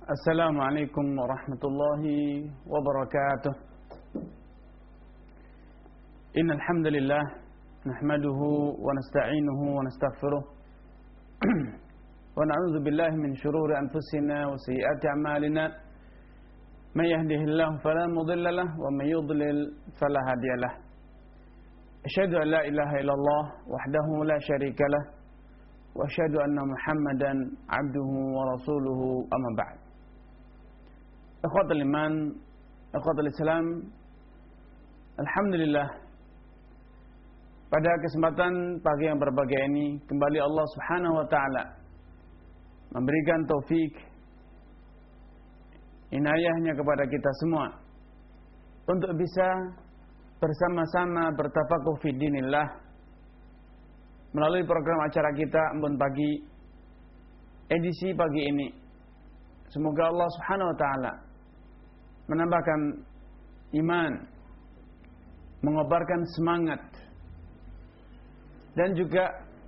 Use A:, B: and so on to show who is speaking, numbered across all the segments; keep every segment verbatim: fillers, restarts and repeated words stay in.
A: Assalamualaikum warahmatullahi wabarakatuh. Innal hamdalillah nahmaduhu wa nasta'inuhu wa nastaghfiruh wa na'udzu billahi min shururi anfusina wa sayyiati a'malina. May yahdihillahu fala mudilla lahu wa may yudlil fala hadiya lahu. Asyhadu an la ilaha illallah wahdahu la syarika lah wa asyhadu anna Muhammadan abduhu wa rasuluhu amma ba'd. Ikhwatul iman, ikhwatul Islam, alhamdulillah, pada kesempatan pagi yang berbahagia ini kembali Allah Subhanahu wa taala memberikan taufik inayahnya kepada kita semua untuk bisa bersama-sama bertafakuh fi dinillah melalui program acara kita Embun Pagi edisi pagi ini. Semoga Allah Subhanahu wa taala menambahkan iman, mengobarkan semangat, dan juga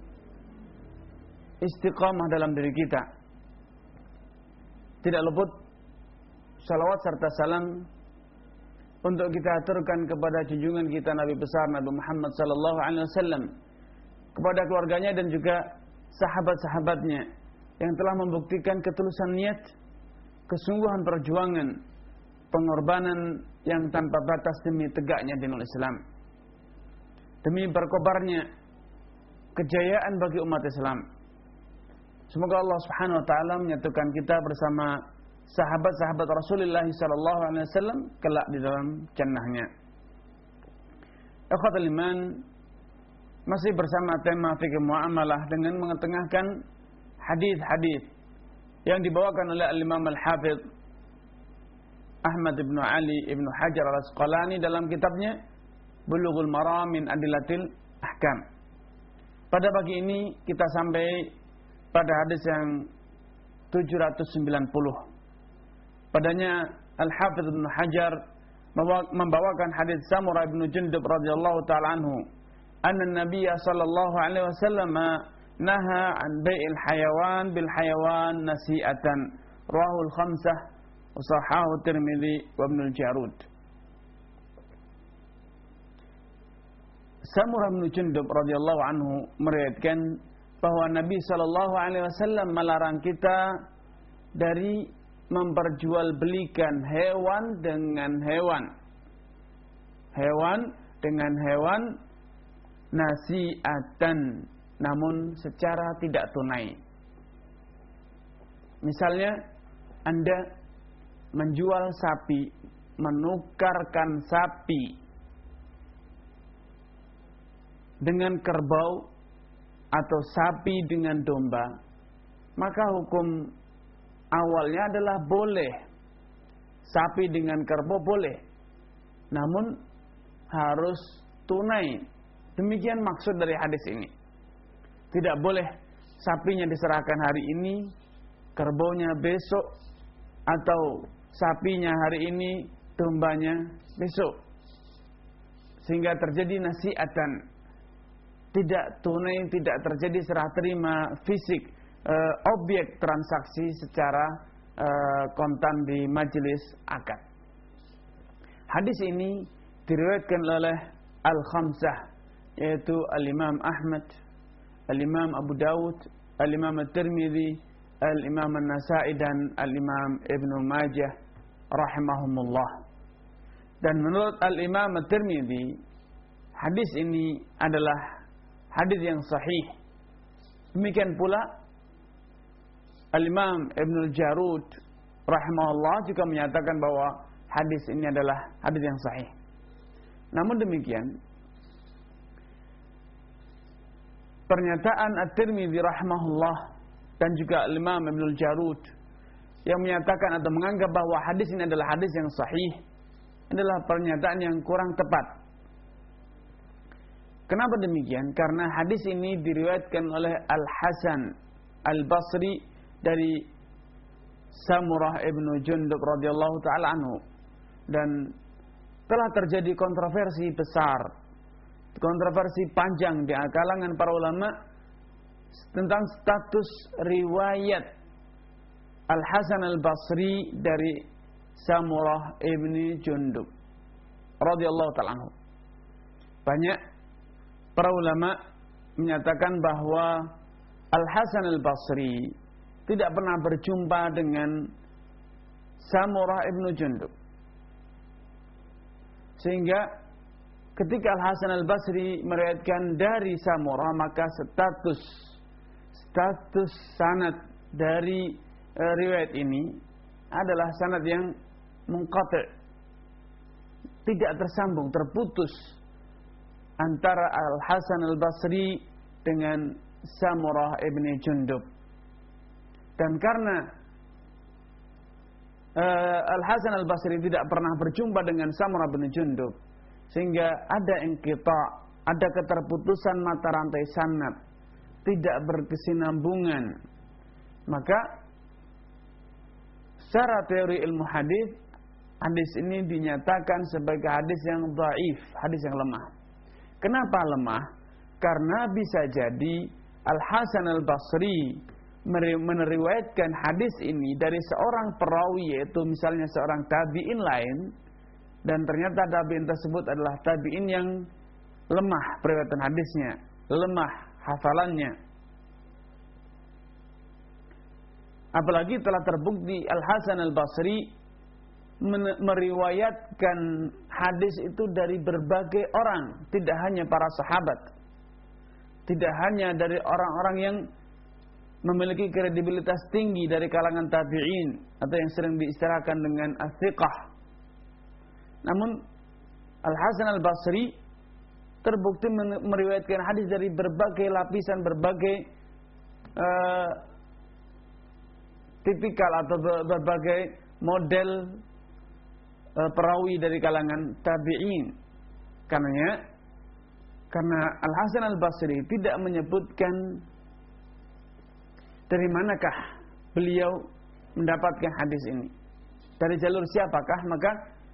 A: istiqamah dalam diri kita. Tidak luput salawat serta salam untuk kita aturkan kepada junjungan kita Nabi besar Nabi Muhammad sallallahu alaihi wasallam, kepada keluarganya dan juga sahabat-sahabatnya yang telah membuktikan ketulusan niat, kesungguhan perjuangan, pengorbanan yang tanpa batas demi tegaknya dinul Islam, demi berkobarnya kejayaan bagi umat Islam. Semoga Allah Subhanahu wa taala menyatukan kita bersama sahabat-sahabat Rasulullah sallallahu alaihi wasallam kelak di dalam jannahnya. Ikhwatul iman, masih bersama tema fikih muamalah dengan mengetengahkan hadis-hadis yang dibawakan oleh Al-Imam Al-Hafidz Ahmad ibn Ali ibn Hajar Al-Asqalani dalam kitabnya Bulughul Maram min Adillatil Ahkam. Pada pagi ini kita sampai pada hadis yang tujuh ratus sembilan puluh. Padanya Al-Hafidz Ibn Hajar membawakan hadis Samurah bin Jundub radhiyallahu taala anhu, anna Nabiyya sallallahu alaihi wasallam naha an bai'il hayawan bil hayawan nasi'atan, rawahul khamsah wa sahahu Tirmidzi wa Ibnu Jarud. Samurah bin Jundub radhiyallahu anhu meriwayatkan bahwa Nabi sallallahu alaihi wasallam melarang kita dari memperjualbelikan hewan dengan hewan. Hewan dengan hewan nasi'atan, namun secara tidak tunai. Misalnya Anda menjual sapi, menukarkan sapi dengan kerbau atau sapi dengan domba, maka hukum awalnya adalah boleh. Sapi dengan kerbau boleh, namun harus tunai. Demikian maksud dari hadis ini. Tidak boleh sapinya diserahkan hari ini, kerbaunya besok, atau sapinya hari ini, dombanya besok, sehingga terjadi nasi'atan, tidak tunai, tidak terjadi serah terima fisik, e, objek transaksi secara e, kontan di majelis akad. Hadis ini diriwayatkan oleh Al-Khamsah, yaitu Al-Imam Ahmad, Al-Imam Abu Dawud, Al-Imam At-Tirmidzi, Al-Imam An-Nasa'i, dan Al-Imam Ibnu Majah rahimahumullah. Dan menurut Al-Imam At-Tirmidzi, hadis ini adalah hadis yang sahih. Demikian pula Al-Imam Ibnu Jarud rahimahullah juga menyatakan bahwa hadis ini adalah hadis yang sahih. Namun demikian, pernyataan At-Tirmidzi rahimahullah dan juga Imam Ibnu Jarud yang menyatakan atau menganggap bahwa hadis ini adalah hadis yang sahih adalah pernyataan yang kurang tepat. Kenapa demikian? Karena hadis ini diriwayatkan oleh Al-Hasan Al-Basri dari Samurah ibnu Jundub radhiyallahu taala anhu, dan telah terjadi kontroversi besar, kontroversi panjang di kalangan para ulama tentang status riwayat Al-Hasan Al-Basri dari Samurah ibni Jundub radhiyallahu ta'ala anhu. Banyak para ulama menyatakan bahwa Al-Hasan Al-Basri tidak pernah berjumpa dengan Samurah ibnu Jundub. Sehingga ketika Al-Hasan Al-Basri meriwayatkan dari Samurah, maka status status sanad dari e, riwayat ini adalah sanad yang munqati', tidak tersambung, terputus antara Al-Hasan Al-Basri dengan Samurah ibni Jundub. Dan karena uh, Al-Hasan Al-Basri tidak pernah berjumpa dengan Samurah ibni Jundub, sehingga ada inqita', ada keterputusan mata rantai sanad, tidak berkesinambungan. Maka secara teori ilmu hadis, hadis ini dinyatakan sebagai hadis yang dhaif, hadis yang lemah. Kenapa lemah? Karena bisa jadi Al-Hasan Al-Basri meneriwayatkan hadis ini dari seorang perawi, yaitu misalnya seorang tabi'in lain, dan ternyata tabi'in tersebut adalah tabi'in yang lemah periwayatan hadisnya, lemah hafalannya. Apalagi telah terbukti Al-Hasan Al-Basri meriwayatkan hadis itu dari berbagai orang, tidak hanya para sahabat, tidak hanya dari orang-orang yang memiliki kredibilitas tinggi dari kalangan tabi'in atau yang sering diistilahkan dengan as-siqah. Namun Al-Hasan Al-Basri terbukti meriwayatkan hadis dari berbagai lapisan, berbagai uh, tipikal atau berbagai model uh, perawi dari kalangan tabi'in. Karenanya karena Al-Hasan Al-Basri tidak menyebutkan dari manakah beliau mendapatkan hadis ini, dari jalur siapakah, maka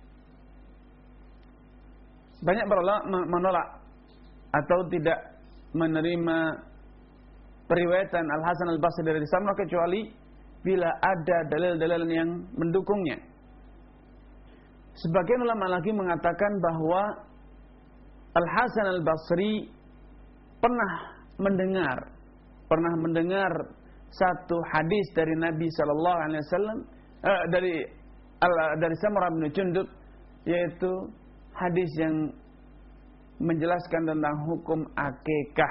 A: banyak para ulama menolak atau tidak menerima periwayatan Al-Hasan Al-Basri dari Samurah kecuali bila ada dalil-dalil yang mendukungnya. Sebagian ulama lagi mengatakan bahwa Al-Hasan Al-Basri pernah mendengar pernah mendengar satu hadis dari Nabi sallallahu alaihi wasallam eh, dari dari Samurah bin Jundub, yaitu hadis yang menjelaskan tentang hukum akikah.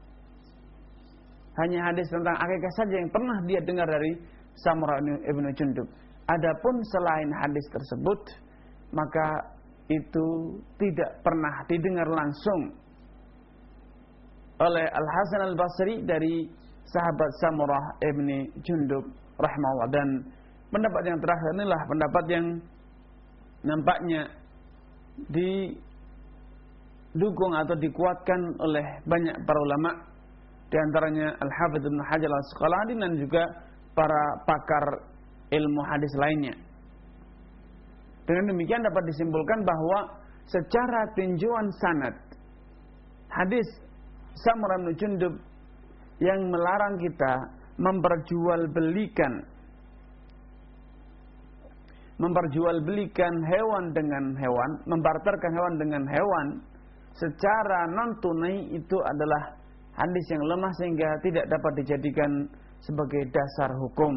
A: Hanya hadis tentang akikah saja yang pernah dia dengar dari Samurah bin Jundub. Adapun selain hadis tersebut, maka itu tidak pernah didengar langsung oleh Al-Hasan Al-Basri dari sahabat Samurah ibni Jundub rahimahullah. Dan pendapat yang terakhir inilah pendapat yang nampaknya didukung atau dikuatkan oleh banyak para ulama, di antaranya Al-Hafidz Ibnu Hajar Al-Asqalani dan juga para pakar ilmu hadis lainnya. Dengan demikian dapat disimpulkan bahwa secara tinjauan sanad, hadis Samurah bin Jundub yang melarang kita memperjualbelikan memperjualbelikan hewan dengan hewan, membarterkan hewan dengan hewan secara non tunai, itu adalah hadis yang lemah sehingga tidak dapat dijadikan sebagai dasar hukum.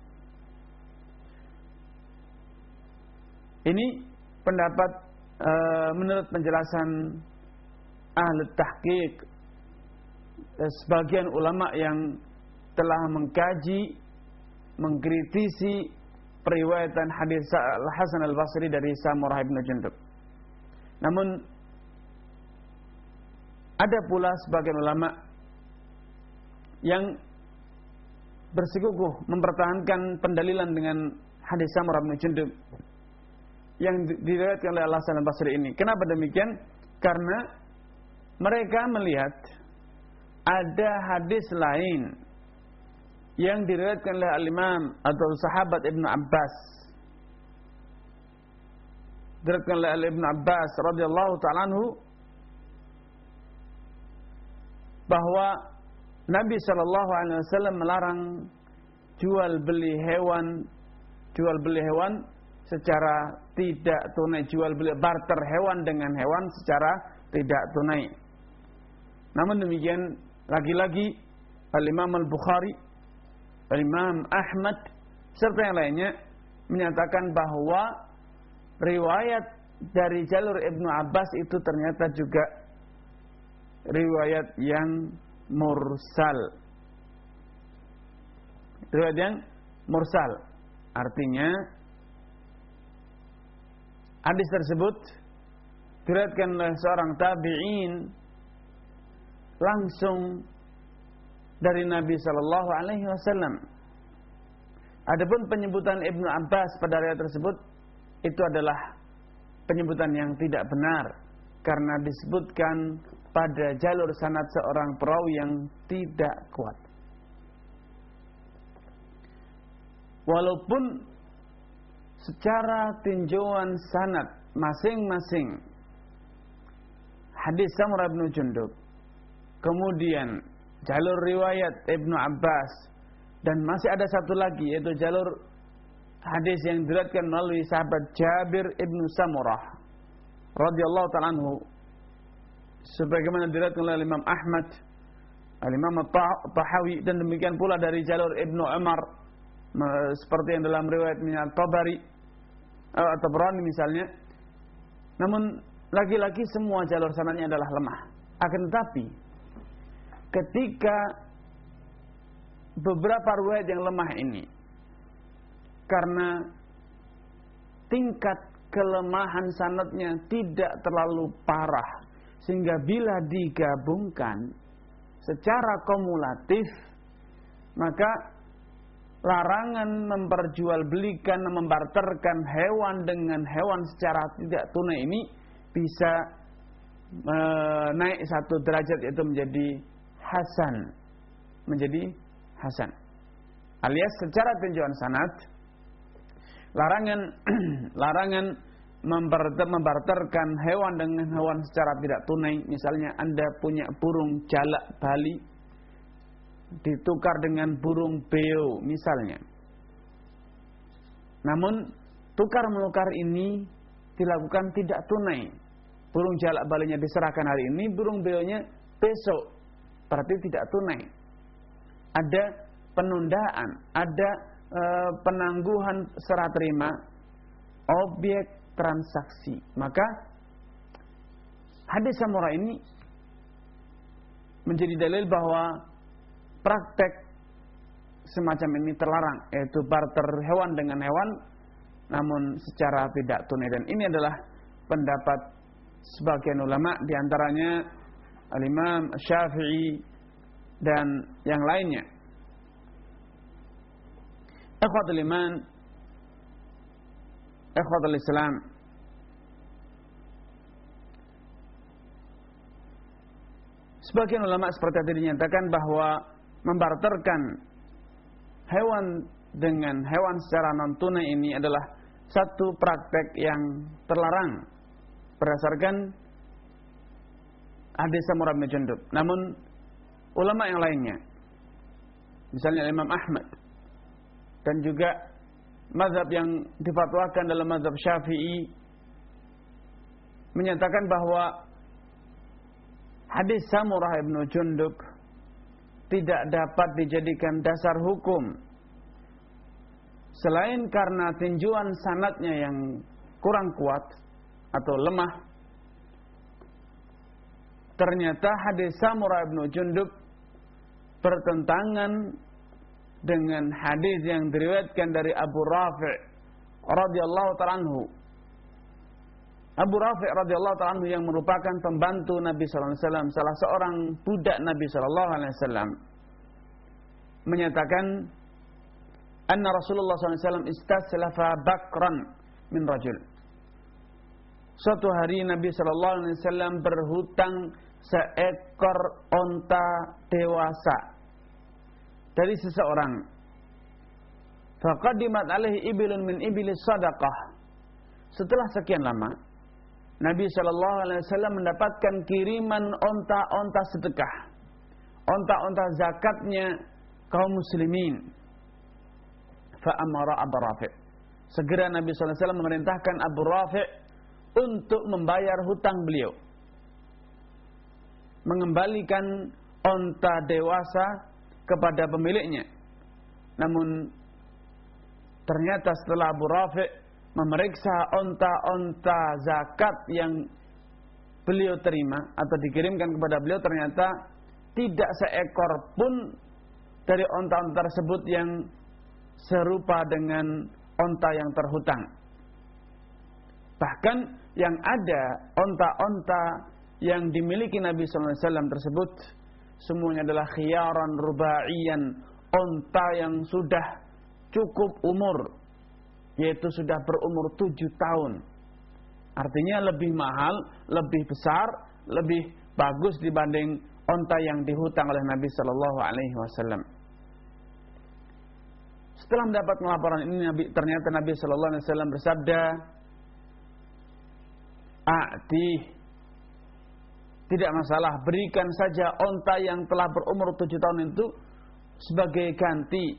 A: Ini pendapat e, menurut penjelasan ahli tahqiq, e, sebagian ulama yang telah mengkaji, mengkritisi periwayatan hadis Al-Hasan Al-Basri dari Samurah bin Jundub. Namun ada pula sebagian ulama yang bersikukuh mempertahankan pendalilan dengan hadis Samurah bin Jundub yang diriwayatkan oleh Al-Hasan Al-Basri ini. Kenapa demikian? Karena mereka melihat ada hadis lain yang diriwayatkan oleh al-Imam atau sahabat Ibnu Abbas, diriwayatkan oleh Ibnu Abbas radhiyallahu ta'ala anhu, bahwa Nabi sallallahu alaihi wasallam melarang jual beli hewan, jual beli hewan secara tidak tunai, jual beli barter hewan dengan hewan secara tidak tunai. Namun demikian, lagi-lagi Al-Imam Al-Bukhari, Al-Imam Ahmad serta yang lainnya menyatakan bahwa riwayat dari jalur Ibnu Abbas itu ternyata juga riwayat yang mursal. Riwayat yang mursal artinya hadis tersebut diriwayatkan oleh seorang tabi'in langsung dari Nabi sallallahu alaihi wasallam. Adapun penyebutan Ibnu Abbas pada riwayat tersebut itu adalah penyebutan yang tidak benar karena disebutkan pada jalur sanad seorang perawi yang tidak kuat. Walaupun secara tinjauan sanad masing-masing hadis Samurah bin Jundub, kemudian jalur riwayat Ibnu Abbas, dan masih ada satu lagi yaitu jalur hadis yang diriwayatkan melalui sahabat Jabir ibnu Samurah radhiyallahu ta'ala anhu, sebagaimana diriwayatkan oleh Imam Ahmad, Imam Tahawi, dan demikian pula dari jalur Ibnu Umar seperti yang dalam riwayat At-Tabari atau Tabrani misalnya. Namun lagi-lagi semua jalur sanadnya adalah lemah. Akan tetapi ketika beberapa riwayat yang lemah ini karena tingkat kelemahan sanadnya tidak terlalu parah sehingga bila digabungkan secara kumulatif maka larangan memperjualbelikan, membarterkan hewan dengan hewan secara tidak tunai ini bisa e, naik satu derajat, yaitu menjadi hasan, menjadi hasan. Alias secara tinjauan sanad larangan larangan membarter, membarterkan hewan dengan hewan secara tidak tunai. Misalnya Anda punya burung jalak Bali ditukar dengan burung beo misalnya. Namun tukar menukar ini dilakukan tidak tunai. Burung jalak Balinya diserahkan hari ini, burung beonya besok. Berarti tidak tunai. Ada penundaan, ada e, penangguhan serah terima objek transaksi. Maka hadis Samurah ini menjadi dalil bahwa praktek semacam ini terlarang, yaitu barter hewan dengan hewan namun secara tidak tunai. Dan ini adalah pendapat sebagian ulama, diantaranya Al-Imam Syafi'i dan yang lainnya. Ikhwatul iman, ikhwatul Islam, sebagian ulama seperti tadi dinyatakan bahwa membarterkan hewan dengan hewan secara non tunai ini adalah satu praktek yang terlarang berdasarkan hadis Samurah bin Jundub. Namun ulama yang lainnya, misalnya Imam Ahmad dan juga mazhab yang difatwakan dalam mazhab Syafi'i, menyatakan bahwa hadis Samurah bin Jundub tidak dapat dijadikan dasar hukum selain karena tinjauan sanadnya yang kurang kuat atau lemah. Ternyata hadis Samurah bin Jundub bertentangan dengan hadis yang diriwayatkan dari Abu Rafi' radhiyallahu ta'ala anhu. Abu Rafi' radhiyallahu ta'ala anhu yang merupakan pembantu Nabi sallallahu alaihi wasallam, salah seorang budak Nabi sallallahu alaihi wasallam, menyatakan anna Rasulullah sallallahu alaihi wasallam istaslafa bakran min rajul. Suatu hari Nabi sallallahu alaihi wasallam berhutang seekor onta dewasa dari seseorang. Faqadimat alaihi ibilun min ibilis sadaqah. Setelah sekian lama Nabi sallallahu alaihi wasallam mendapatkan kiriman onta-onta sedekah, onta-onta zakatnya kaum muslimin. fa amara Abu Rafi'. Segera Nabi sallallahu alaihi wasallam memerintahkan Abu Rafi' untuk membayar hutang beliau, mengembalikan onta dewasa kepada pemiliknya. Namun ternyata setelah Abu Rafi' memeriksa onta-onta zakat yang beliau terima atau dikirimkan kepada beliau, ternyata tidak seekor pun dari onta-onta tersebut yang serupa dengan onta yang terhutang. Bahkan yang ada onta-onta yang dimiliki Nabi sallallahu alaihi wasallam tersebut semuanya adalah khiyaran rubaiyan, onta yang sudah cukup umur, yaitu sudah berumur tujuh tahun. Artinya lebih mahal, lebih besar, lebih bagus dibanding onta yang dihutang oleh Nabi sallallahu alaihi wasallam. Setelah mendapat laporan ini, Nabi, ternyata Nabi sallallahu alaihi wasallam bersabda, "A'ti, tidak masalah, berikan saja onta yang telah berumur tujuh tahun itu sebagai ganti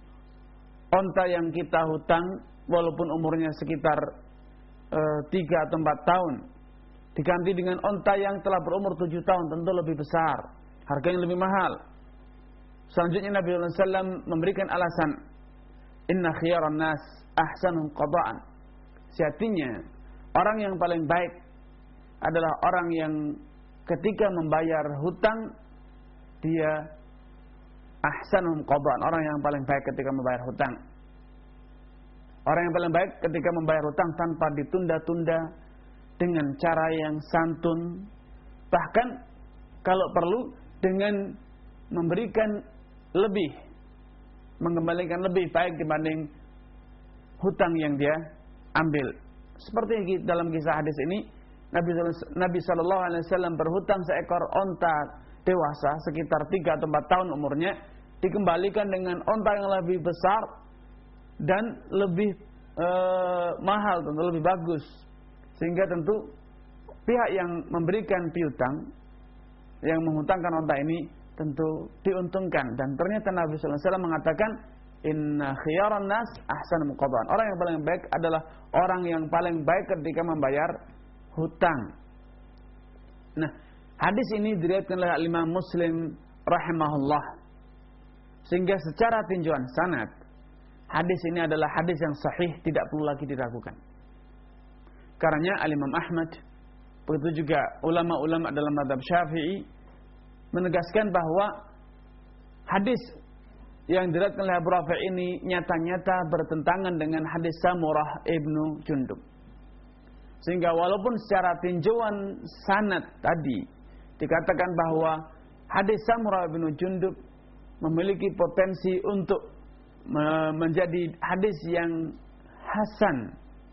A: onta yang kita hutang, walaupun umurnya sekitar e, tiga atau empat tahun, diganti dengan onta yang telah berumur tujuh tahun, tentu lebih besar, harganya lebih mahal." Selanjutnya Nabi sallallahu alaihi wasallam memberikan alasan, "Inna khiyaran nas ahsanun qada'an." Sejatinya orang yang paling baik adalah orang yang ketika membayar hutang dia ahsanun qada'an, orang yang paling baik ketika membayar hutang. Orang yang paling baik ketika membayar hutang tanpa ditunda-tunda, dengan cara yang santun, bahkan kalau perlu dengan memberikan lebih, mengembalikan lebih baik dibanding hutang yang dia ambil. Seperti dalam kisah hadis ini, Nabi sallallahu alaihi wasallam berhutang seekor onta dewasa sekitar tiga atau empat tahun umurnya, dikembalikan dengan onta yang lebih besar dan lebih e, mahal, tentu lebih bagus. Sehingga tentu pihak yang memberikan piutang, yang menghutangkan onta ini tentu diuntungkan. Dan ternyata Nabi sallallahu alaihi wasallam mengatakan, "Inna khiyaran nas ahsanul qada'an." Orang yang paling baik adalah orang yang paling baik ketika membayar hutang. Nah, hadis ini diriwayatkan oleh Imam Muslim rahimahullah. Sehingga secara tinjauan sanad, hadis ini adalah hadis yang sahih, tidak perlu lagi diragukan. Karena Al-Imam Ahmad, begitu juga ulama-ulama dalam mazhab Syafi'i menegaskan bahwa hadis yang diriwayatkan oleh Abu Rafi' ini nyata-nyata bertentangan dengan hadis Samurah ibnu Jundub. Sehingga walaupun secara tinjauan sanad tadi dikatakan bahwa hadis Samurah ibnu Jundub memiliki potensi untuk menjadi hadis yang hasan,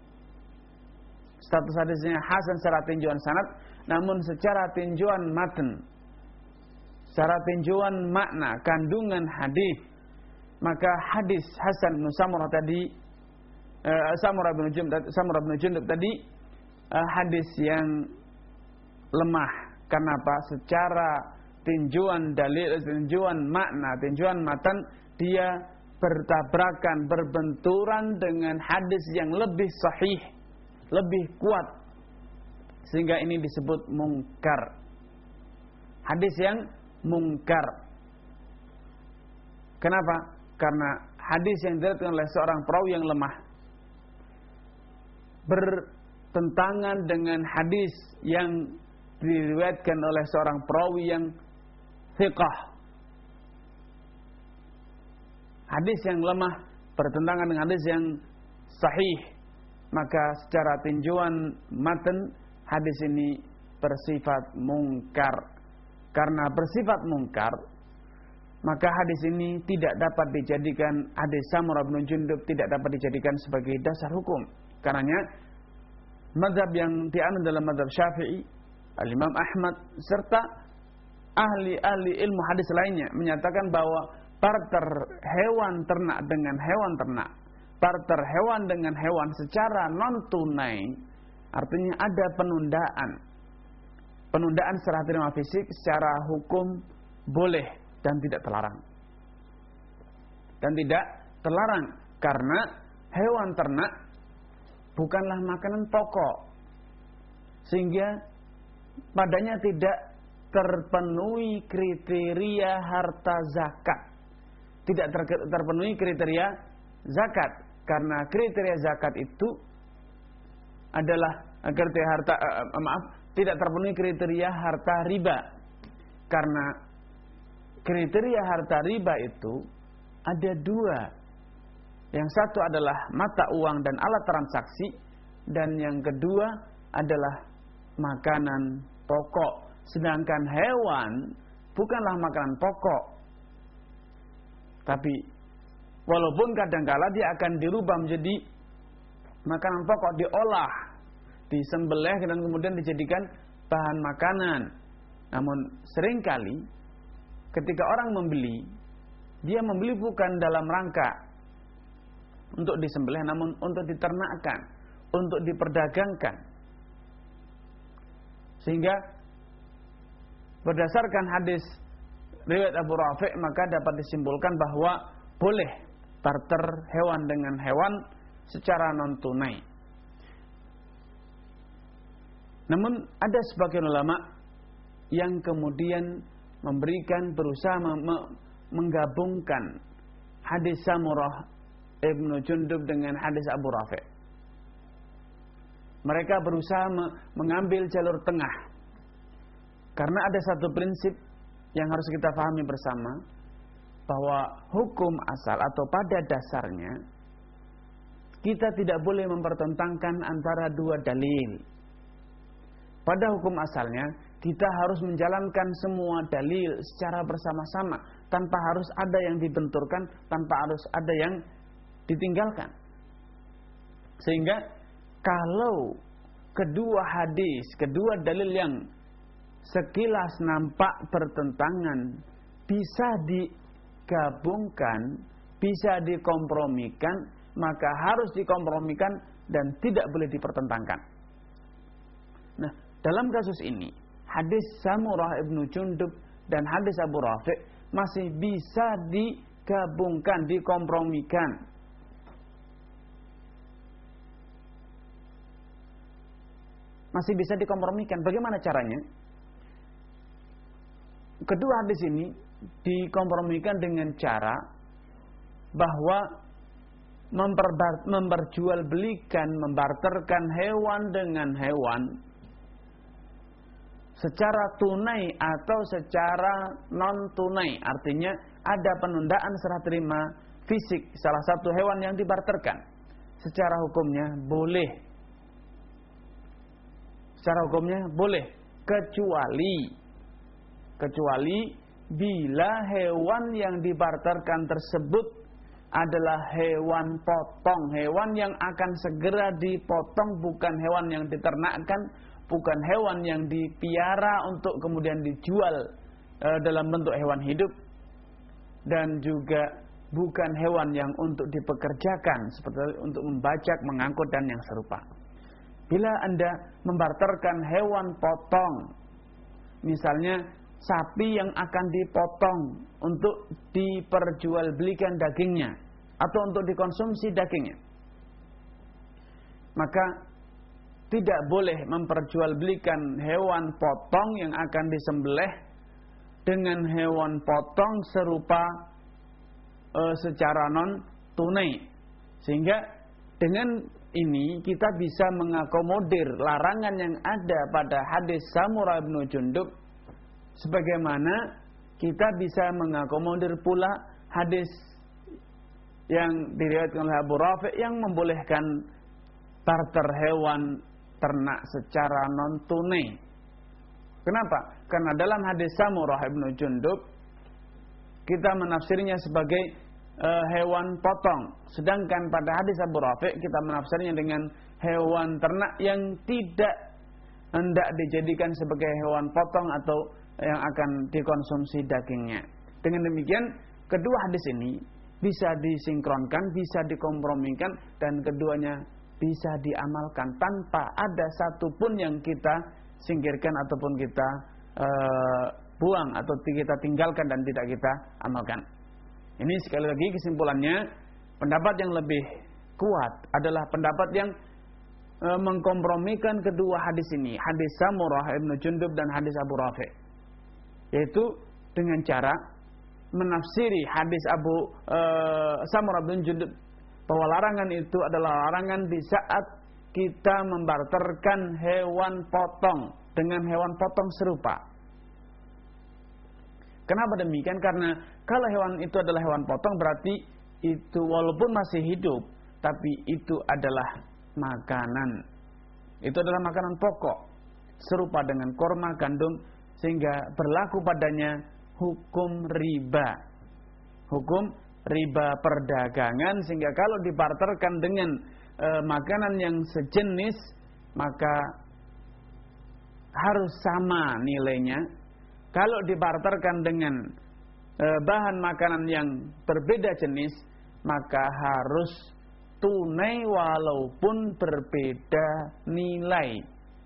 A: status hadisnya hasan secara tinjauan sanad, namun secara tinjauan matan, secara tinjauan makna, kandungan hadis, maka hadis Hasan bin Samurah tadi, uh, Samurah bin Jundub, Samurah bin Jundub tadi uh, hadis yang lemah. Kenapa? Secara tinjauan dalil, tinjauan makna, tinjauan matan, dia bertabrakan, berbenturan dengan hadis yang lebih sahih, lebih kuat, sehingga ini disebut mungkar. Hadis yang mungkar. Kenapa? Karena hadis yang diriwayatkan oleh seorang perawi yang lemah bertentangan dengan hadis yang diriwayatkan oleh seorang perawi yang thiqah. Hadis yang lemah bertentangan dengan hadis yang sahih, maka secara tinjauan matan hadis ini bersifat mungkar. Karena bersifat mungkar, maka hadis ini tidak dapat dijadikan, hadis Samurah bin Jundub tidak dapat dijadikan sebagai dasar hukum. Karenanya mazhab yang dianut dalam mazhab Syafi'i, Al-Imam Ahmad serta ahli-ahli ilmu hadis lainnya menyatakan bahwa parter hewan ternak dengan hewan ternak, parter hewan dengan hewan secara non tunai, artinya ada penundaan. Penundaan secara terima fisik, secara hukum boleh dan tidak terlarang. Dan tidak terlarang. Karena hewan ternak bukanlah makanan pokok, sehingga padanya tidak terpenuhi kriteria harta zakat. Tidak ter- terpenuhi kriteria zakat. Karena kriteria zakat itu adalah kriteria harta uh, maaf, tidak terpenuhi kriteria harta riba. Karena kriteria harta riba itu ada dua. Yang satu adalah mata uang dan alat transaksi, dan yang kedua adalah makanan pokok. Sedangkan hewan bukanlah makanan pokok. Tapi walaupun kadangkala dia akan dirubah menjadi makanan pokok, diolah, disembelih dan kemudian dijadikan bahan makanan. Namun seringkali ketika orang membeli, dia membeli bukan dalam rangka untuk disembelih, namun untuk diternakkan, untuk diperdagangkan. Sehingga berdasarkan hadis riwayat Abu Rafi', maka dapat disimpulkan bahwa boleh barter hewan dengan hewan secara non tunai. Namun ada sebagian ulama yang kemudian memberikan, berusaha menggabungkan hadis Samurah Ibnu Jundub dengan hadis Abu Rafi'. Mereka berusaha mengambil jalur tengah. Karena ada satu prinsip yang harus kita pahami bersama, bahwa hukum asal atau pada dasarnya kita tidak boleh mempertentangkan antara dua dalil. Pada hukum asalnya kita harus menjalankan semua dalil secara bersama-sama, tanpa harus ada yang dibenturkan, tanpa harus ada yang ditinggalkan. Sehingga kalau kedua hadis, kedua dalil yang sekilas nampak bertentangan bisa digabungkan, bisa dikompromikan, maka harus dikompromikan dan tidak boleh dipertentangkan. Nah, dalam kasus ini hadis Samurah Ibnu Jundub dan hadis Abu Rafi' masih bisa digabungkan, dikompromikan. Masih bisa dikompromikan. Bagaimana caranya? Kedua hadis ini dikompromikan dengan cara bahwa memperbar, memperjualbelikan, membarterkan hewan dengan hewan secara tunai atau secara non tunai. Artinya ada penundaan serah terima fisik salah satu hewan yang dibarterkan. Secara hukumnya boleh. Secara hukumnya boleh, kecuali kecuali bila hewan yang dibarterkan tersebut adalah hewan potong, hewan yang akan segera dipotong, bukan hewan yang diternakkan, bukan hewan yang dipiara untuk kemudian dijual e, dalam bentuk hewan hidup, dan juga bukan hewan yang untuk dipekerjakan seperti untuk membajak, mengangkut dan yang serupa. Bila Anda membarterkan hewan potong, misalnya sapi yang akan dipotong untuk diperjualbelikan dagingnya atau untuk dikonsumsi dagingnya, maka tidak boleh memperjualbelikan hewan potong yang akan disembelih dengan hewan potong serupa e, secara non tunai. Sehingga dengan ini kita bisa mengakomodir larangan yang ada pada hadis Samurah bin Jundub, sebagaimana kita bisa mengakomodir pula hadis yang diriwayatkan oleh Abu Rafi' yang membolehkan barter hewan ternak secara non tunai. Kenapa? Karena dalam hadis Samurah bin Jundub kita menafsirnya sebagai e, hewan potong, sedangkan pada hadis Abu Rafi' kita menafsirnya dengan hewan ternak yang tidak hendak dijadikan sebagai hewan potong atau yang akan dikonsumsi dagingnya. Dengan demikian, kedua hadis ini bisa disinkronkan, bisa dikompromikan, dan keduanya bisa diamalkan tanpa ada satupun yang kita singkirkan ataupun kita uh, buang atau kita tinggalkan dan tidak kita amalkan. Ini sekali lagi kesimpulannya, pendapat yang lebih kuat adalah pendapat yang e, mengkompromikan kedua hadis ini, hadis Samurah ibnu Jundub dan hadis Abu Rafi, yaitu dengan cara menafsiri hadis Abu e, Samurah bin Jundub bahwa larangan itu adalah larangan di saat kita membarterkan hewan potong dengan hewan potong serupa. Kenapa demikian? Karena kalau hewan itu adalah hewan potong, berarti itu walaupun masih hidup, tapi itu adalah makanan. Itu adalah makanan pokok, serupa dengan korma, gandum, sehingga berlaku padanya hukum riba. Hukum riba perdagangan, sehingga kalau dibarterkan dengan e, makanan yang sejenis, maka harus sama nilainya. Kalau dibarterkan dengan e, bahan makanan yang berbeda jenis, maka harus tunai walaupun berbeda nilai.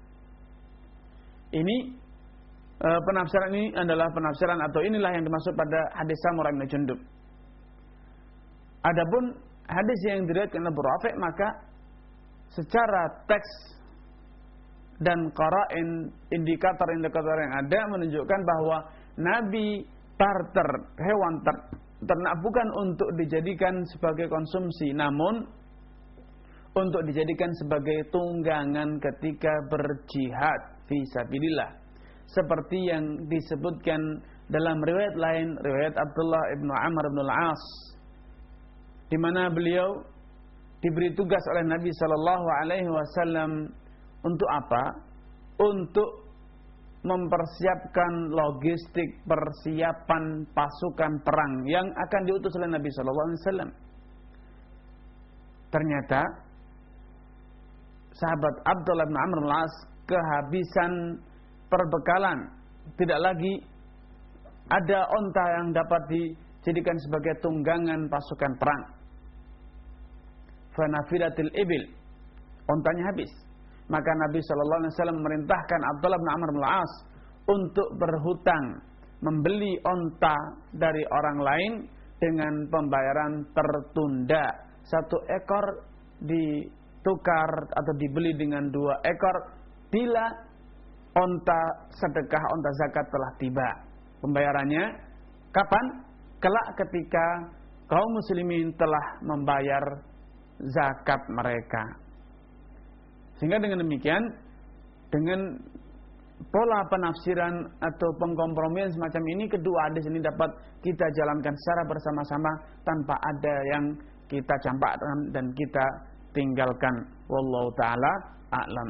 A: Ini e, penafsiran ini adalah penafsiran atau inilah yang dimaksud pada hadis Samurah bin Jundub. Adapun hadis yang diriwayatkan oleh Abu Rafi, maka secara teks dan qara'in, indikator-indikator yang ada menunjukkan bahwa Nabi barter hewan ter, ternak bukan untuk dijadikan sebagai konsumsi, namun untuk dijadikan sebagai tunggangan ketika berjihad fi sabilillah, seperti yang disebutkan dalam riwayat lain, riwayat Abdullah ibnu Amr ibn al-As, di mana beliau diberi tugas oleh Nabi Shallallahu Alaihi Wasallam untuk apa? Untuk mempersiapkan logistik persiapan pasukan perang yang akan diutus oleh Nabi Shallallahu Alaihi Wasallam. Ternyata sahabat Abdullah bin Amr bin Al-As kehabisan perbekalan, tidak lagi ada onta yang dapat dijadikan sebagai tunggangan pasukan perang. Fanafidatil ibil, ontanya habis. Maka Nabi Shallallahu Alaihi Wasallam memerintahkan Abdullah bin Amr bin Al-As untuk berhutang membeli onta dari orang lain dengan pembayaran tertunda. Satu ekor ditukar atau dibeli dengan dua ekor bila onta sedekah, onta zakat telah tiba. Pembayarannya kapan? Kelak ketika kaum muslimin telah membayar zakat mereka. Sehingga dengan demikian, dengan pola penafsiran atau pengkompromian semacam ini, kedua hadis ini dapat kita jalankan secara bersama-sama tanpa ada yang kita campakkan dan kita tinggalkan. Wallahu ta'ala a'lam.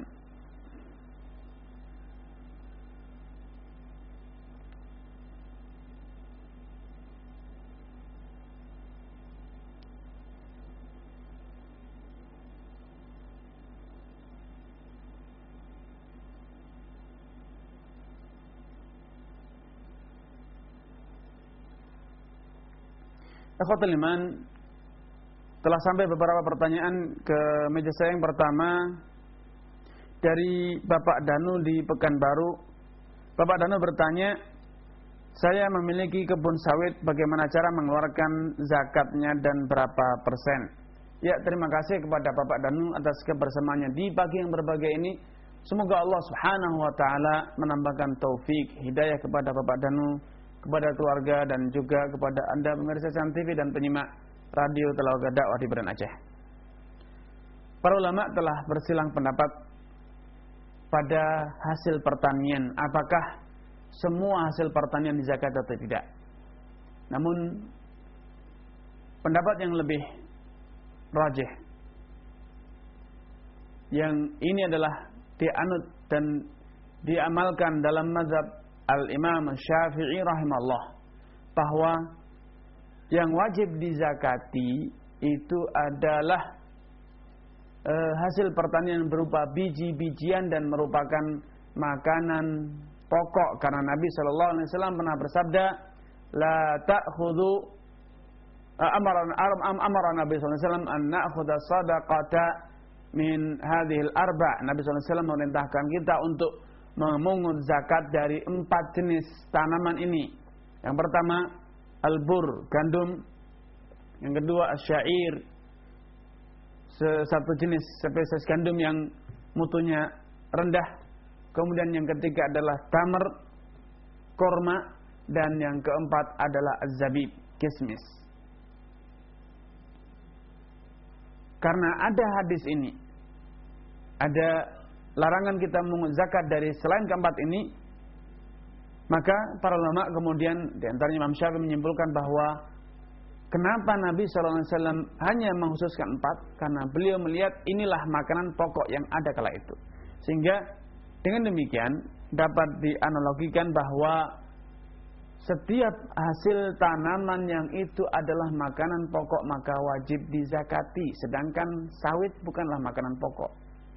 A: Ikhwatul iman, telah sampai beberapa pertanyaan ke meja saya. Yang pertama dari Bapak Danu di Pekanbaru. Bapak Danu bertanya, saya memiliki kebun sawit, bagaimana cara mengeluarkan zakatnya dan berapa persen? Ya, terima kasih kepada Bapak Danu atas kebersamaannya di pagi yang berbahagia ini. Semoga Allah Subhanahu wa taala menambahkan taufik hidayah kepada Bapak Danu, kepada keluarga, dan juga kepada Anda pemirsa Siaran T V dan penyimak radio Telaga Dakwah di Beren Aceh. Para ulama telah bersilang pendapat pada hasil pertanian, apakah semua hasil pertanian dizakat atau tidak. Namun pendapat yang lebih rajih, yang ini adalah dianut dan diamalkan dalam mazhab Al-Imam Syafi'i rahimahullah, bahwa yang wajib dizakati itu adalah e, hasil pertanian berupa biji-bijian dan merupakan makanan pokok, karena Nabi Shallallahu Alaihi Wasallam pernah bersabda, la ta'khudhu amara amara Nabi Shallallahu Alaihi Wasallam an na'khudha sadaqata min hadhil arba. Nabi Shallallahu Alaihi Wasallam memerintahkan kita untuk memungut zakat dari empat jenis tanaman ini. Yang pertama al-bur, gandum. Yang kedua asyair, satu jenis spesies gandum yang mutunya rendah. Kemudian yang ketiga adalah tamar, korma, dan yang keempat adalah az-zabib, kismis. Karena ada hadis ini, ada larangan kita mengungut zakat dari selain keempat ini, maka para ulama kemudian diantaranya Imam Syafi'i menyimpulkan bahwa kenapa Nabi shallallahu alaihi wasallam hanya mengkhususkan empat? Karena beliau melihat inilah makanan pokok yang ada kala itu. Sehingga dengan demikian dapat dianalogikan bahwa setiap hasil tanaman yang itu adalah makanan pokok maka wajib dizakati. Sedangkan sawit bukanlah makanan pokok.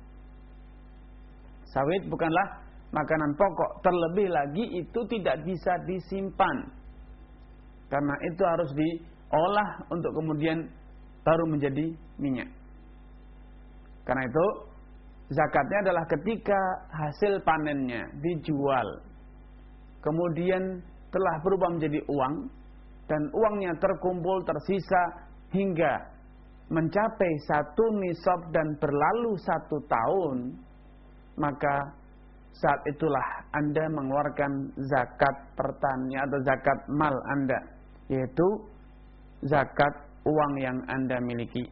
A: Sawit bukanlah makanan pokok. Terlebih lagi itu tidak bisa disimpan. Karena itu harus diolah untuk kemudian baru menjadi minyak. Karena itu zakatnya adalah ketika hasil panennya dijual, kemudian telah berubah menjadi uang, dan uangnya terkumpul tersisa hingga mencapai satu nisab dan berlalu satu tahun, maka saat itulah Anda mengeluarkan zakat pertanian atau zakat mal Anda, yaitu zakat uang yang Anda miliki.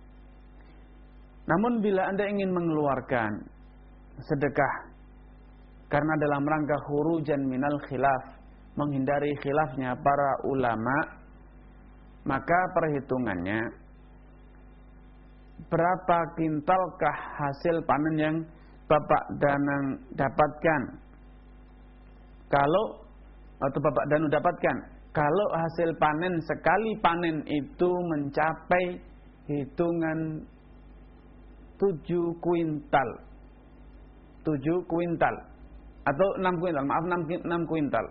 A: Namun bila Anda ingin mengeluarkan sedekah karena dalam rangka khurujan minal khilaf, menghindari khilafnya para ulama, maka perhitungannya berapa kintalkah hasil panen yang Bapak Danang dapatkan. Kalau atau Bapak Danu dapatkan, kalau hasil panen sekali panen itu mencapai hitungan tujuh kuintal, tujuh kuintal atau enam kuintal, maaf enam kuintal,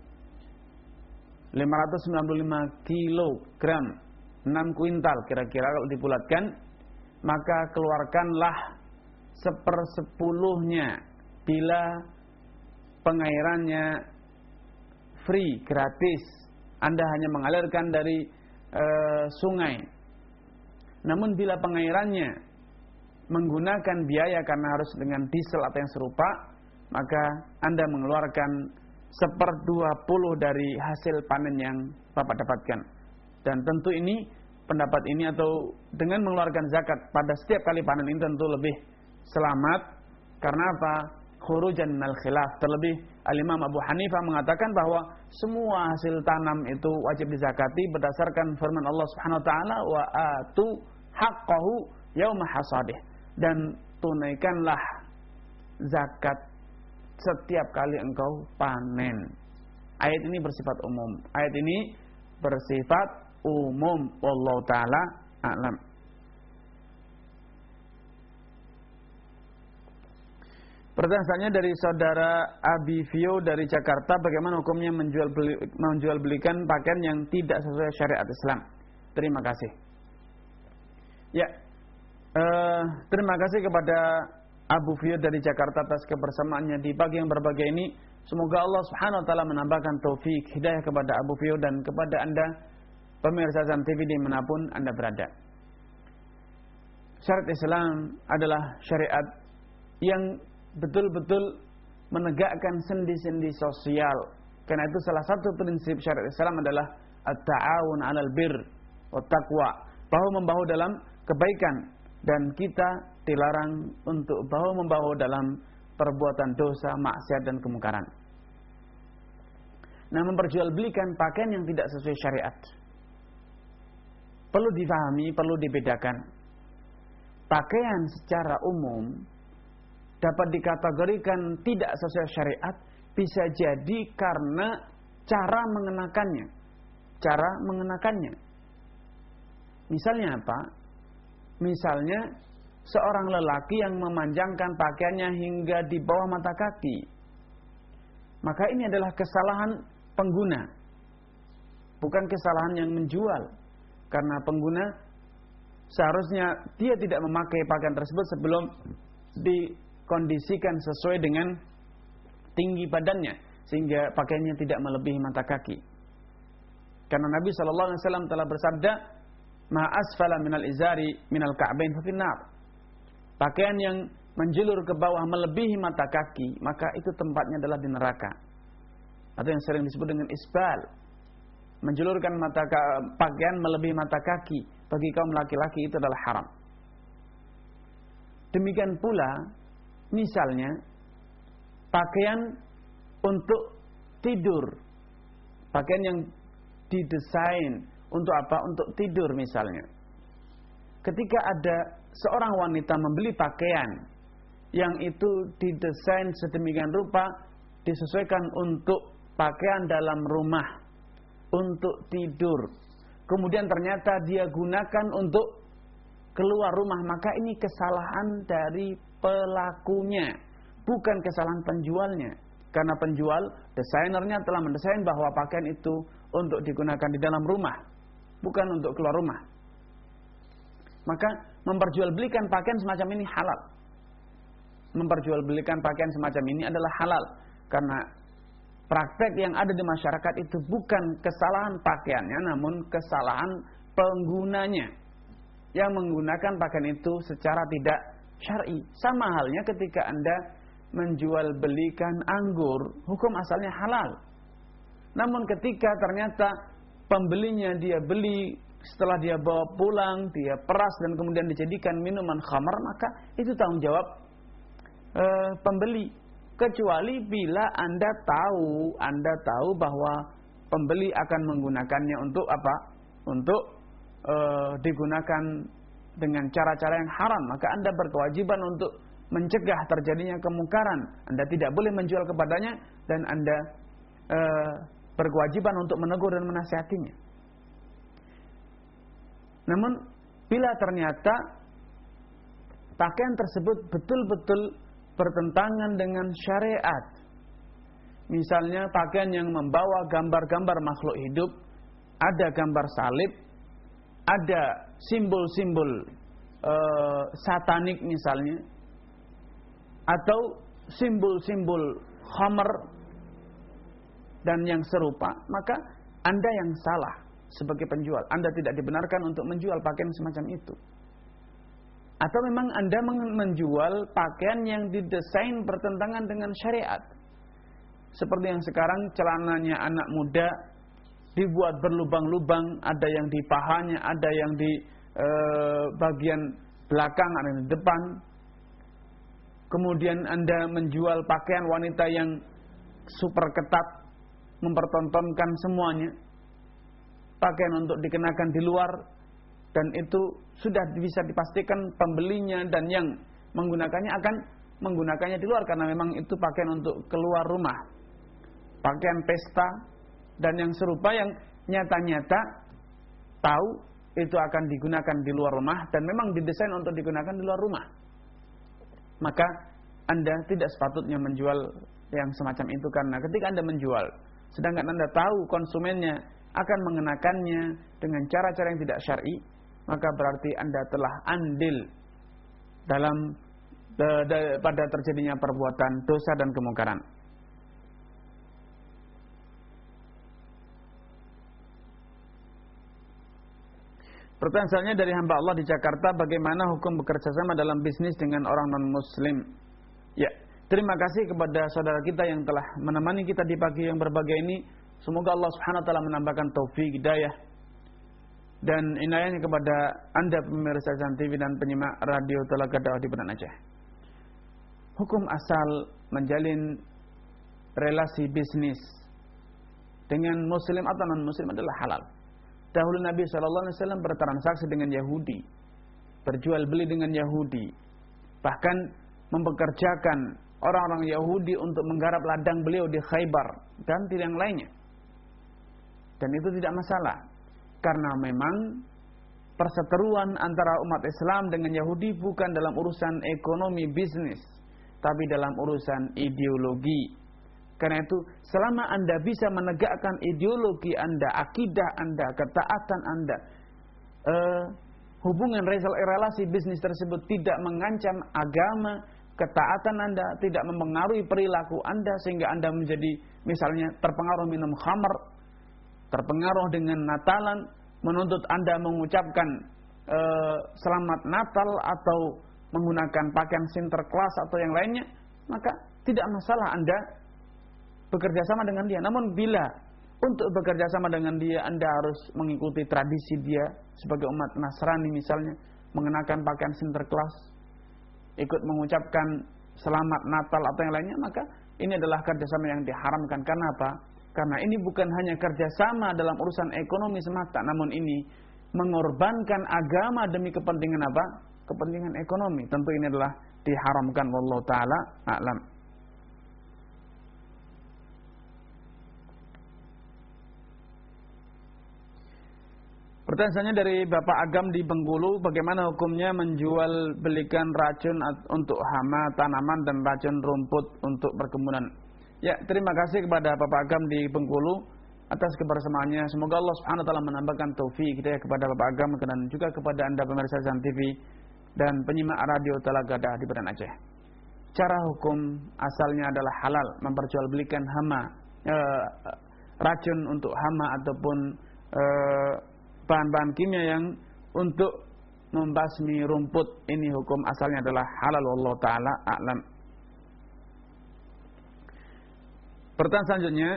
A: lima ratus sembilan puluh lima kilogram, enam kuintal kira-kira kalau dibulatkan, maka keluarkanlah sepersepuluhnya bila pengairannya free, gratis. Anda hanya mengalirkan dari e, sungai. Namun bila pengairannya menggunakan biaya karena harus dengan diesel atau yang serupa, maka Anda mengeluarkan seperdua puluh dari hasil panen yang Bapak dapatkan. Dan tentu ini, pendapat ini atau dengan mengeluarkan zakat pada setiap kali panen ini tentu lebih selamat. Karena apa? Khurujan minal khilaf. Terlebih Al-Imam Abu Hanifah mengatakan bahwa semua hasil tanam itu wajib dizakati berdasarkan firman Allah Subhanahu wa taala, wa atu haqqahu yauma hasadih. Dan tunaikanlah zakat setiap kali engkau panen. Ayat ini bersifat umum. Ayat ini bersifat umum. Wallahu taala a'lam. Pertanyaannya dari saudara Abi Vio dari Jakarta, bagaimana hukumnya menjual beli, menjual belikan pakaian yang tidak sesuai syariat Islam? Terima kasih. Ya, eh, terima kasih kepada Abu Vio dari Jakarta atas kebersamaannya di pagi yang berbahagia ini. Semoga Allah Subhanahu wa taala menambahkan taufik hidayah kepada Abu Vio dan kepada Anda pemirsa Azam T V dimanapun Anda berada. Syariat Islam adalah syariat yang betul-betul menegakkan sendi-sendi sosial. Karena itu salah satu prinsip syariat Islam adalah at-ta'awun 'alal bir wa taqwa, bahu-membahu dalam kebaikan, dan kita dilarang untuk bahu-membahu dalam perbuatan dosa, maksiat dan kemungkaran. Nah, memperjualbelikan pakaian yang tidak sesuai syariat perlu difahami, perlu dibedakan. Pakaian secara umum dapat dikategorikan tidak sesuai syariat bisa jadi karena cara mengenakannya. Cara mengenakannya. Misalnya apa? Misalnya seorang lelaki yang memanjangkan pakaiannya hingga di bawah mata kaki. Maka ini adalah kesalahan pengguna, bukan kesalahan yang menjual. Karena pengguna seharusnya dia tidak memakai pakaian tersebut sebelum dikondisikan sesuai dengan tinggi badannya, sehingga pakaiannya tidak melebihi mata kaki. Karena Nabi shallallahu alaihi wasallam telah bersabda, ma asfala minal izari minal ka'bain fa finnar. Pakaian yang menjulur ke bawah melebihi mata kaki, maka itu tempatnya adalah di neraka. Atau yang sering disebut dengan isbal. Menjulurkan mata pakaian melebihi mata kaki bagi kaum laki-laki itu adalah haram. Demikian pula misalnya pakaian untuk tidur. Pakaian yang didesain untuk apa? Untuk tidur misalnya. Ketika ada seorang wanita membeli pakaian yang itu didesain sedemikian rupa, disesuaikan untuk pakaian dalam rumah, untuk tidur, kemudian ternyata dia gunakan untuk keluar rumah, maka ini kesalahan dari pelakunya, bukan kesalahan penjualnya. Karena penjual, desainernya telah mendesain bahwa pakaian itu untuk digunakan di dalam rumah, bukan untuk keluar rumah. Maka memperjualbelikan pakaian semacam ini halal. Memperjualbelikan pakaian semacam ini adalah halal, karena praktek yang ada di masyarakat itu bukan kesalahan pakaiannya, namun kesalahan penggunanya yang menggunakan pakaian itu secara tidak syar'i. Sama halnya ketika Anda menjual belikan anggur, hukum asalnya halal. Namun ketika ternyata pembelinya dia beli, setelah dia bawa pulang, dia peras dan kemudian dijadikan minuman khamar, maka itu tanggung jawab e, pembeli. Kecuali bila Anda tahu, Anda tahu bahwa pembeli akan menggunakannya untuk apa? Untuk e, digunakan dengan cara-cara yang haram, maka Anda berkewajiban untuk mencegah terjadinya kemungkaran. Anda tidak boleh menjual kepadanya dan Anda e, berkewajiban untuk menegur dan menasihatinya. Namun bila ternyata pakaian tersebut betul-betul bertentangan dengan syariat, misalnya pakaian yang membawa gambar-gambar makhluk hidup, ada gambar salib, ada simbol-simbol e, satanik misalnya, atau simbol-simbol khamar dan yang serupa, maka Anda yang salah sebagai penjual. Anda tidak dibenarkan untuk menjual pakaian semacam itu. Atau memang Anda menjual pakaian yang didesain bertentangan dengan syariat. Seperti yang sekarang celananya anak muda dibuat berlubang-lubang, ada yang di pahanya, ada yang di e, bagian belakang, ada yang di depan. Kemudian Anda menjual pakaian wanita yang super ketat, mempertontonkan semuanya. Pakaian untuk dikenakan di luar, dan itu sudah bisa dipastikan pembelinya dan yang menggunakannya akan menggunakannya di luar, karena memang itu pakaian untuk keluar rumah, pakaian pesta dan yang serupa yang nyata-nyata tahu itu akan digunakan di luar rumah dan memang didesain untuk digunakan di luar rumah. Maka Anda tidak sepatutnya menjual yang semacam itu, karena ketika Anda menjual sedangkan Anda tahu konsumennya akan mengenakannya dengan cara-cara yang tidak syar'i, maka berarti Anda telah andil dalam de, de, pada terjadinya perbuatan dosa dan kemungkaran. Pertanyaan selanjutnya dari hamba Allah di Jakarta, bagaimana hukum bekerja sama dalam bisnis dengan orang non-muslim? Ya, terima kasih kepada saudara kita yang telah menemani kita di pagi yang berbahagia ini. Semoga Allah Subhanahu wa taala menambahkan taufik, hidayah dan inayahnya kepada Anda pemirsa Jam T V dan penyimak radio Telaga Dakwah di Banda Aceh. Hukum asal menjalin relasi bisnis dengan muslim atau non-muslim adalah halal. Dahulu Nabi shallallahu alaihi wasallam bertransaksi dengan Yahudi, berjual beli dengan Yahudi, bahkan mempekerjakan orang-orang Yahudi untuk menggarap ladang beliau di Khaybar dan tidak yang lainnya. Dan itu tidak masalah, karena memang perseteruan antara umat Islam dengan Yahudi bukan dalam urusan ekonomi bisnis, tapi dalam urusan ideologi. Karena itu selama Anda bisa menegakkan ideologi Anda, akidah Anda, ketaatan Anda, eh, hubungan relasi bisnis tersebut tidak mengancam agama, ketaatan Anda, tidak mempengaruhi perilaku Anda sehingga Anda menjadi misalnya terpengaruh minum khamar, terpengaruh dengan natalan, menuntut Anda mengucapkan eh, selamat Natal atau menggunakan pakaian Sinterklas atau yang lainnya, maka tidak masalah Anda bekerja sama dengan dia. Namun bila untuk bekerja sama dengan dia Anda harus mengikuti tradisi dia sebagai umat Nasrani misalnya, mengenakan pakaian Sinterklas, ikut mengucapkan selamat Natal atau yang lainnya, maka ini adalah kerjasama yang diharamkan. Karena apa? Karena ini bukan hanya kerjasama dalam urusan ekonomi semata, namun ini mengorbankan agama demi kepentingan apa? Kepentingan ekonomi. Tentu ini adalah diharamkan. Wallahu ta'ala a'lam. Pertanyaannya dari Bapak Agam di Bengkulu, bagaimana hukumnya menjual belikan racun untuk hama tanaman dan racun rumput untuk perkebunan? Ya, terima kasih kepada Bapak Agam di Bengkulu atas kebersamaannya. Semoga Allah Subhanahu wa taala menambahkan taufik hidayah kepada Bapak Agam dan juga kepada Anda pemirsa Zan T V dan penyimak radio Talagada di Banda Aceh. Cara hukum asalnya adalah halal memperjualbelikan hama, eh, racun untuk hama ataupun eh, bahan-bahan kimia yang untuk membasmi rumput. Ini hukum asalnya adalah halal. Wallahu ta'ala a'lam. Pertanyaan selanjutnya,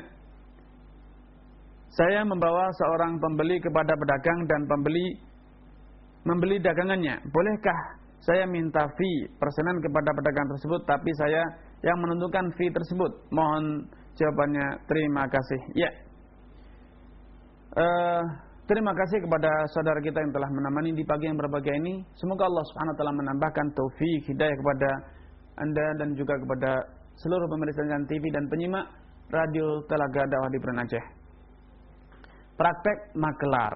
A: saya membawa seorang pembeli kepada pedagang dan pembeli membeli dagangannya. Bolehkah saya minta fee persenan kepada pedagang tersebut, tapi saya yang menentukan fee tersebut? Mohon jawabannya. Terima kasih. Ya. Uh, Terima kasih kepada saudara kita yang telah menemani di pagi yang berbahagia ini. Semoga Allah Subhanahu wa taala menambahkan taufik hidayah kepada Anda dan juga kepada seluruh pemirsa T V dan penyimak radio Telaga Dakwah di Banda Aceh. Praktek makelar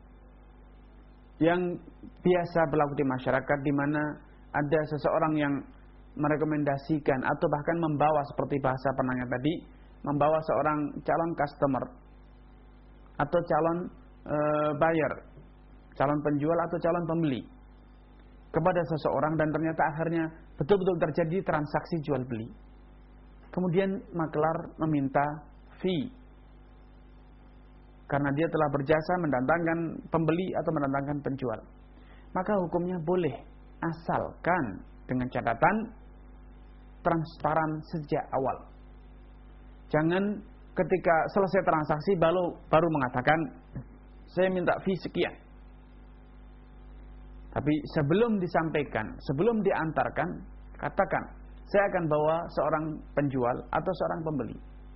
A: yang biasa berlaku di masyarakat, di mana ada seseorang yang merekomendasikan atau bahkan membawa, seperti bahasa penanya tadi, membawa seorang calon customer atau calon buyer, calon penjual atau calon pembeli kepada seseorang, dan ternyata akhirnya betul-betul terjadi transaksi jual beli. Kemudian makelar meminta fee karena dia telah berjasa mendatangkan pembeli atau mendatangkan penjual. Maka hukumnya boleh, asalkan dengan catatan transparan sejak awal. Jangan ketika selesai transaksi baru baru mengatakan saya minta fee sekian. Tapi sebelum disampaikan, sebelum diantarkan, katakan, saya akan bawa seorang penjual atau seorang pembeli.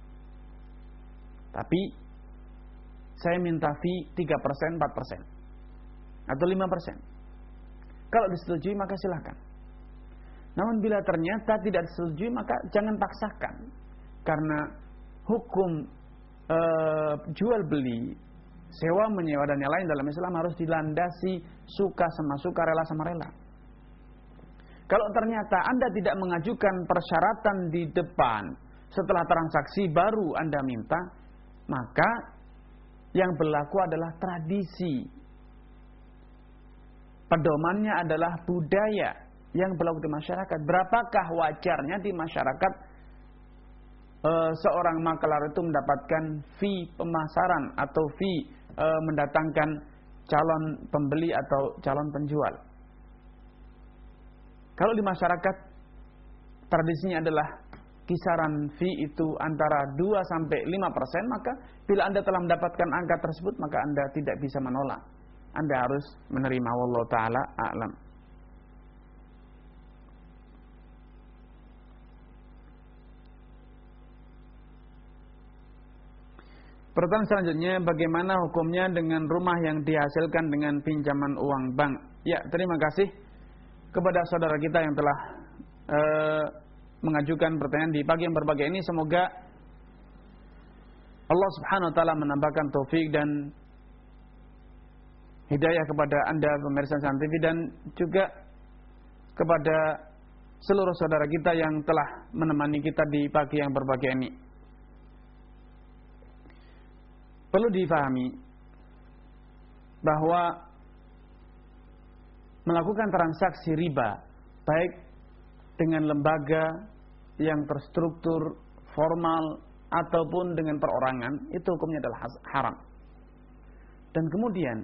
A: Tapi saya minta fee tiga persen, empat persen atau lima persen. Kalau disetujui maka silakan. Namun bila ternyata tidak disetujui maka jangan paksakan. Karena hukum e, jual beli, sewa menyewa dan yang lain dalam Islam harus dilandasi suka sama suka, rela sama rela. Kalau ternyata Anda tidak mengajukan persyaratan di depan, setelah transaksi baru Anda minta, maka yang berlaku adalah tradisi. Pedomannya adalah budaya yang berlaku di masyarakat. Berapakah wajarnya di masyarakat uh, seorang makelar itu mendapatkan fee pemasaran atau fee uh, mendatangkan calon pembeli atau calon penjual? Kalau di masyarakat tradisinya adalah kisaran fee itu antara dua sampai lima persen, maka bila Anda telah mendapatkan angka tersebut maka Anda tidak bisa menolak. Anda harus menerima. Wallahu taala a'lam. Pertanyaan selanjutnya, bagaimana hukumnya dengan rumah yang dihasilkan dengan pinjaman uang bank? Ya, terima kasih kepada saudara kita yang telah uh, mengajukan pertanyaan di pagi yang berbahagia ini. Semoga Allah Subhanahu wa taala menambahkan taufik dan hidayah kepada Anda pemirsa T V dan juga kepada seluruh saudara kita yang telah menemani kita di pagi yang berbahagia ini. Perlu difahami bahwa melakukan transaksi riba baik dengan lembaga yang terstruktur formal ataupun dengan perorangan, itu hukumnya adalah haram. Dan kemudian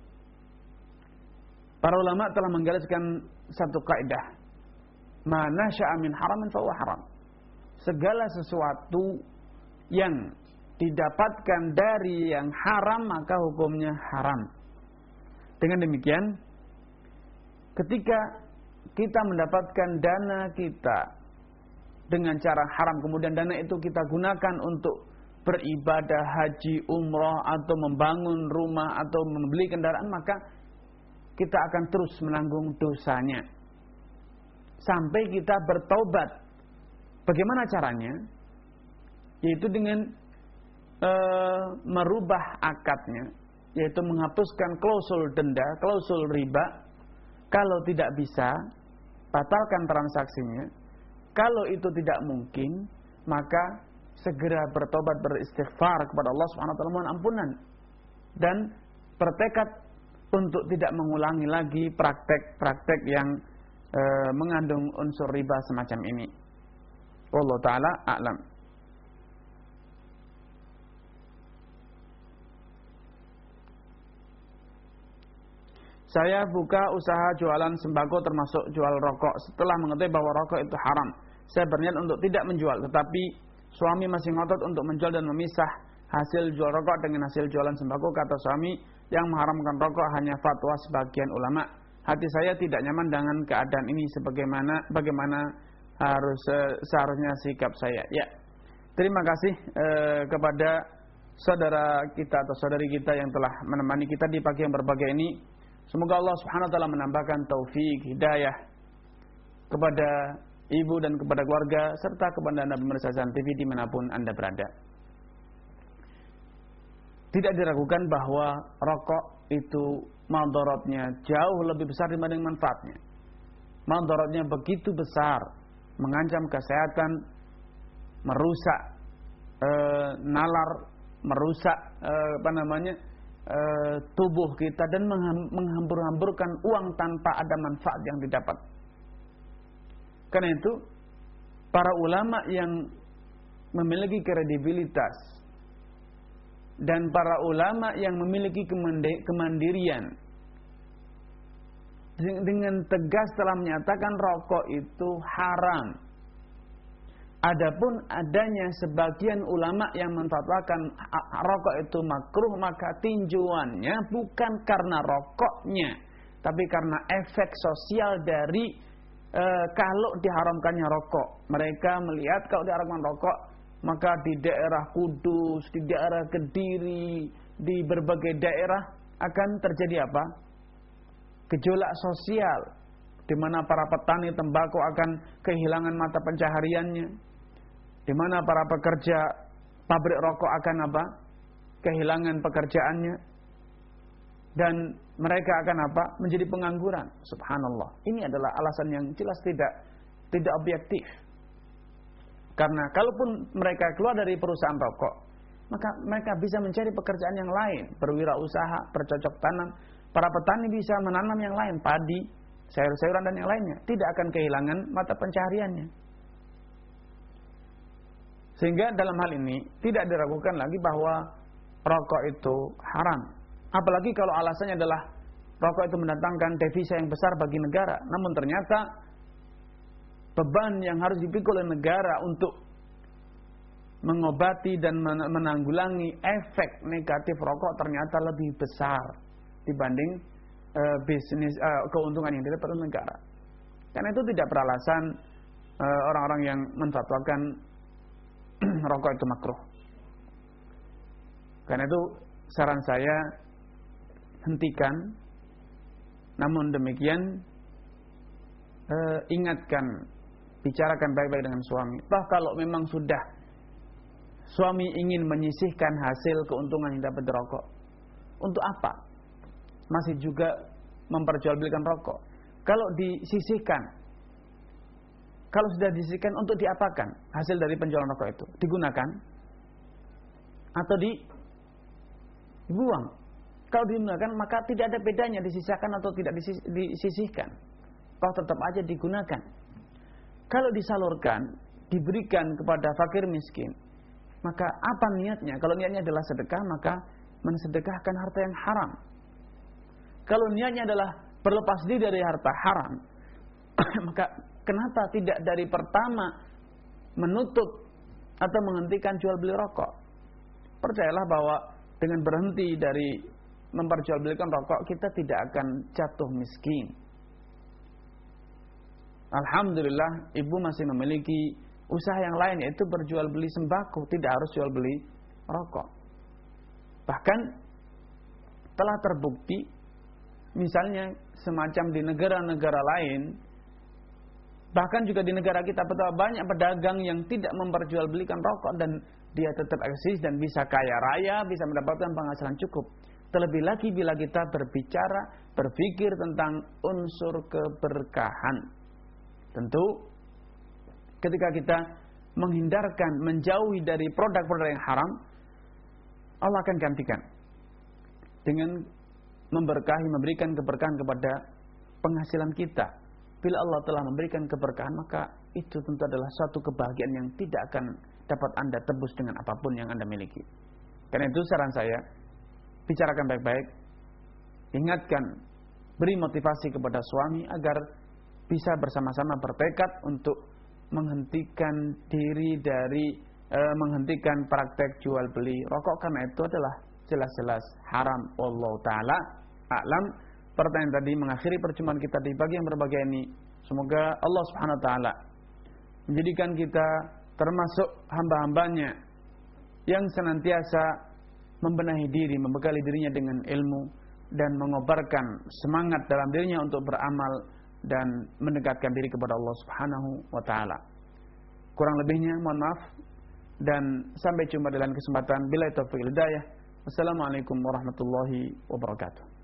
A: para ulama telah menggariskan satu kaidah, ma nasya'a min haramin fa huwa haram. Segala sesuatu yang didapatkan dari yang haram maka hukumnya haram. Dengan demikian, ketika kita mendapatkan dana kita dengan cara haram, kemudian dana itu kita gunakan untuk beribadah haji, umrah, atau membangun rumah, atau membeli kendaraan, maka kita akan terus menanggung dosanya sampai kita bertaubat. Bagaimana caranya? Yaitu dengan e, merubah akadnya, yaitu menghapuskan klausul denda, klausul riba. Kalau tidak bisa, batalkan transaksinya. Kalau itu tidak mungkin, maka segera bertobat, beristighfar kepada Allah Subhanahu wa taala, mohon ampunan, dan bertekad untuk tidak mengulangi lagi praktek-praktek yang e, mengandung unsur riba semacam ini. Wallahu taala a'lam. Saya buka usaha jualan sembako termasuk jual rokok. Setelah mengetahui bahwa rokok itu haram, saya berniat untuk tidak menjual, tetapi suami masih ngotot untuk menjual dan memisah hasil jual rokok dengan hasil jualan sembako. Kata suami, yang mengharamkan rokok hanya fatwa sebagian ulama. Hati saya tidak nyaman dengan keadaan ini. Sebagaimana bagaimana harus seharusnya sikap saya? Ya, terima kasih eh, kepada saudara kita atau saudari kita yang telah menemani kita di pagi yang berbahagia ini. Semoga Allah Subhanahu wa taala menambahkan taufik, hidayah kepada ibu dan kepada keluarga serta kepada Anda pemirsa Azan T V dimanapun Anda berada. Tidak diragukan bahwa rokok itu madaratnya jauh lebih besar dibanding manfaatnya. Madaratnya begitu besar, mengancam kesehatan, merusak e, nalar, merusak e, apa namanya e, tubuh kita, dan menghambur-hamburkan uang tanpa ada manfaat yang didapat. Karena itu, para ulama yang memiliki kredibilitas dan para ulama yang memiliki kemandirian dengan tegas telah menyatakan rokok itu haram. Adapun adanya sebagian ulama yang menfatwakan rokok itu makruh, maka tinjauannya bukan karena rokoknya, tapi karena efek sosial dari E, kalau diharamkannya rokok. Mereka melihat kalau diharamkan rokok, maka di daerah Kudus, di daerah Kediri, di berbagai daerah akan terjadi apa? Gejolak sosial, di mana para petani tembakau akan kehilangan mata pencahariannya, di mana para pekerja pabrik rokok akan apa? Kehilangan pekerjaannya, dan mereka akan apa? Menjadi pengangguran. Subhanallah. Ini adalah alasan yang jelas tidak tidak objektif. Karena kalaupun mereka keluar dari perusahaan rokok, maka mereka bisa mencari pekerjaan yang lain, berwirausaha, bercocok tanam. Para petani bisa menanam yang lain, padi, sayur-sayuran dan yang lainnya, tidak akan kehilangan mata pencahariannya. Sehingga dalam hal ini tidak diragukan lagi bahwa rokok itu haram. Apalagi kalau alasannya adalah rokok itu mendatangkan devisa yang besar bagi negara. Namun ternyata beban yang harus dipikul oleh negara untuk mengobati dan menanggulangi efek negatif rokok ternyata lebih besar dibanding uh, bisnis uh, keuntungan yang didapat oleh negara. Karena itu tidak beralasan uh, orang-orang yang menfatwakan rokok itu makruh. Karena itu saran saya, hentikan. Namun demikian eh, ingatkan, bicarakan baik-baik dengan suami. Toh kalau memang sudah suami ingin menyisihkan hasil keuntungan yang dapat dari rokok, untuk apa masih juga memperjualbelikan rokok? Kalau disisihkan, kalau sudah disisihkan, untuk diapakan hasil dari penjualan rokok itu? Digunakan atau di dibuang? Kalau digunakan, maka tidak ada bedanya disisihkan atau tidak disisihkan. Toh tetap aja digunakan. Kalau disalurkan, diberikan kepada fakir miskin, maka apa niatnya? Kalau niatnya adalah sedekah, maka mensedekahkan harta yang haram. Kalau niatnya adalah berlepas diri dari harta haram, maka kenapa tidak dari pertama menutup atau menghentikan jual beli rokok? Percayalah bahwa dengan berhenti dari memperjualbelikan rokok, kita tidak akan jatuh miskin. Alhamdulillah, ibu masih memiliki usaha yang lain, yaitu berjual beli sembako, tidak harus jual beli rokok. Bahkan telah terbukti, misalnya semacam di negara-negara lain, bahkan juga di negara kita, betapa banyak pedagang yang tidak memperjualbelikan rokok dan dia tetap eksis dan bisa kaya raya, bisa mendapatkan penghasilan cukup. Terlebih lagi bila kita berbicara, berpikir tentang unsur keberkahan. Tentu ketika kita menghindarkan, menjauhi dari produk-produk yang haram, Allah akan gantikan dengan memberkahi, memberikan keberkahan kepada penghasilan kita. Bila Allah telah memberikan keberkahan, maka itu tentu adalah suatu kebahagiaan yang tidak akan dapat Anda tebus dengan apapun yang Anda miliki. Karena itu saran saya, bicarakan baik-baik, ingatkan, beri motivasi kepada suami agar bisa bersama-sama bertekad untuk menghentikan diri dari e, menghentikan praktek jual beli rokok, karena itu adalah jelas-jelas haram. Wallahu taala a'lam. Pertanyaan tadi mengakhiri perjumpaan kita di pagi yang berbahagia ini. Semoga Allah Subhanahu wa taala menjadikan kita termasuk hamba-hambanya yang senantiasa membenahi diri, membekali dirinya dengan ilmu dan mengobarkan semangat dalam dirinya untuk beramal dan mendekatkan diri kepada Allah Subhanahu wa taala. Kurang lebihnya mohon maaf dan sampai jumpa dalam kesempatan bila taufiq hidayah. Wassalamualaikum warahmatullahi wabarakatuh.